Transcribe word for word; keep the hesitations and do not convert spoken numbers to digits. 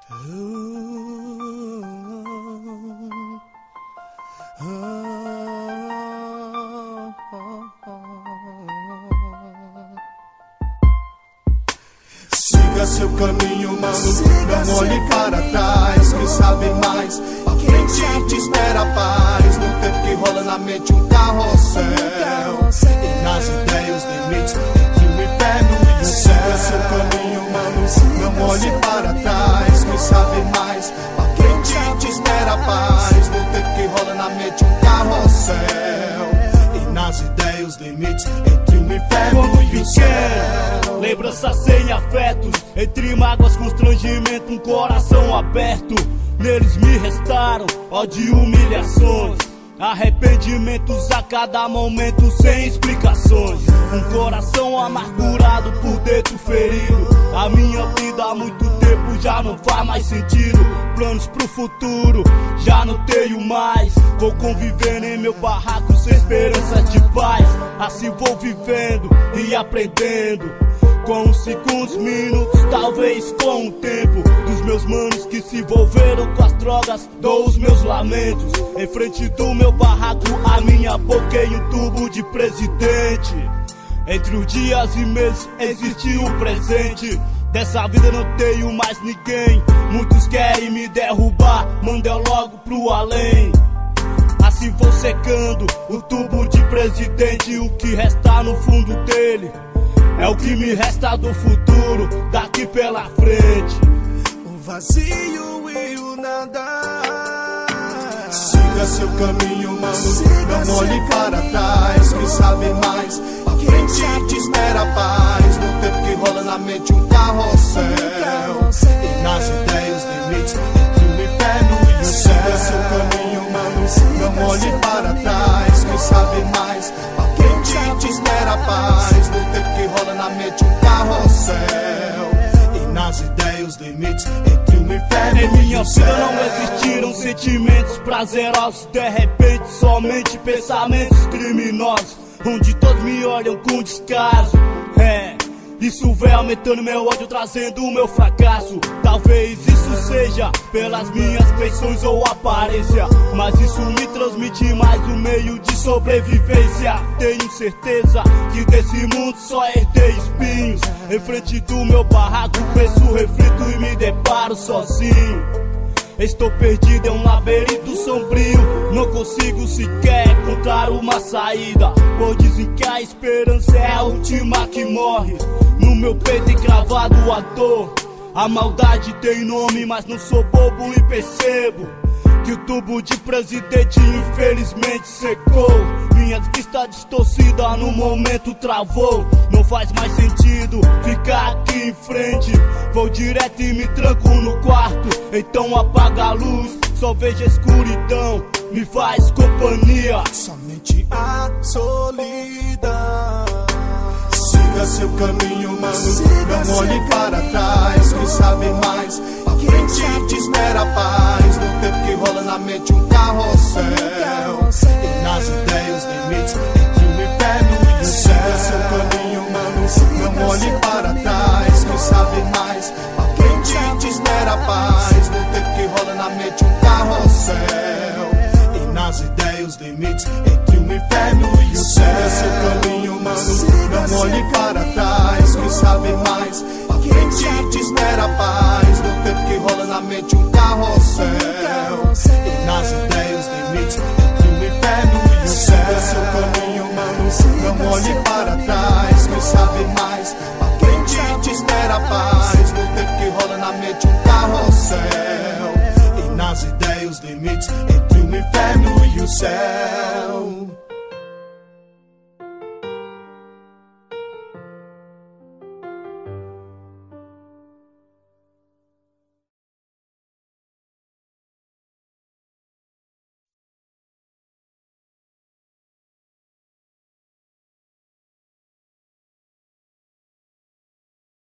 Siga seu caminho, mano, não olhe para trás. Quem sabe mais, à frente te espera a paz. No tempo que rola na mente um carrossel, e nas ideias limites entre o inferno e o céu. Siga seu caminho, mano, não olhe para trás. Quem sabe mais, à frente te espera a paz. No tempo que rola na mente um carrossel, e nas ideias limites entre o inferno e o céu. Lembranças sem afetos, entre mágoas, constrangimento, um coração aberto. Neles me restaram ódio e humilhações, arrependimentos a cada momento sem explicações. Um coração amargurado, por dentro ferido. A minha vida há muito tempo já não faz mais sentido. Planos pro futuro já não tenho mais. Vou convivendo em meu barraco sem esperança de paz. Assim vou vivendo e aprendendo, com os segundos, minutos, talvez com o tempo. Dos meus manos que se envolveram com as drogas, dou os meus lamentos. Em frente do meu barraco, a minha boca em um tubo de presidente. Entre os dias e meses existe o presente. Dessa vida não tenho mais ninguém. Muitos querem me derrubar, mandei logo pro além. Assim vou secando o tubo de presidente. O que resta no fundo dele é o que me resta do futuro, daqui pela frente. O vazio e o nada. Siga seu caminho, mano, Siga não olhe para trás. Quem sabe mais, à frente te espera a paz. No tempo que rola na mente um carrossel, e nas ideias limites entre o inferno e o céu. Siga seu caminho, mano, não olhe para trás. Quem sabe mais, à frente te espera a paz. No tempo que rola na mente um carrossel, e nas ideias limites entre o inferno e o céu. Em minha vida não existiram sentimentos prazerosos. De repente somente pensamentos criminosos, onde todos me olham com descaso. É, isso vem aumentando meu ódio, trazendo o meu fracasso. Talvez isso seja pelas minhas feições ou aparência, mas isso me transmite mais um meio de sobrevivência. Tenho certeza que desse mundo só herdei espinhos. Em frente do meu barraco penso, reflito e me deparo sozinho. Estou perdido em um labirinto sombrio, não consigo sequer encontrar uma saída, pois dizem que a esperança é a última que morre. No meu peito encravado a dor, a maldade tem nome, mas não sou bobo e percebo que o tubo de presidente infelizmente secou. Minha vista distorcida no momento travou. Não faz mais sentido ficar aqui em frente. Vou direto e me tranco no quarto, então apaga a luz. Só vejo a escuridão, me faz companhia, somente a solidão. Siga seu caminho, mano, Siga não olhe para trás. Quem sabe mais, à frente te espera a paz. No tempo que rola na mente um carrossel, e nas ideias limites entre o inferno e o céu. Siga seu caminho, mano, não olhe para trás. Quem sabe mais, à frente te espera a paz. No tempo que rola na mente um carrossel, e nas ideias limites entre o inferno e o céu. Siga seu caminho, mano, não olhe para trás. Quem sabe mais, à frente te espera a paz. No tempo que rola na mente um carrossel, e nas ideias limites entre o inferno e o céu. Siga seu caminho, mano, não olhe para trás. Quem sabe mais, à frente te espera a paz. No tempo que rola na mente um carrossel, e nas ideias limites entre o inferno e o céu.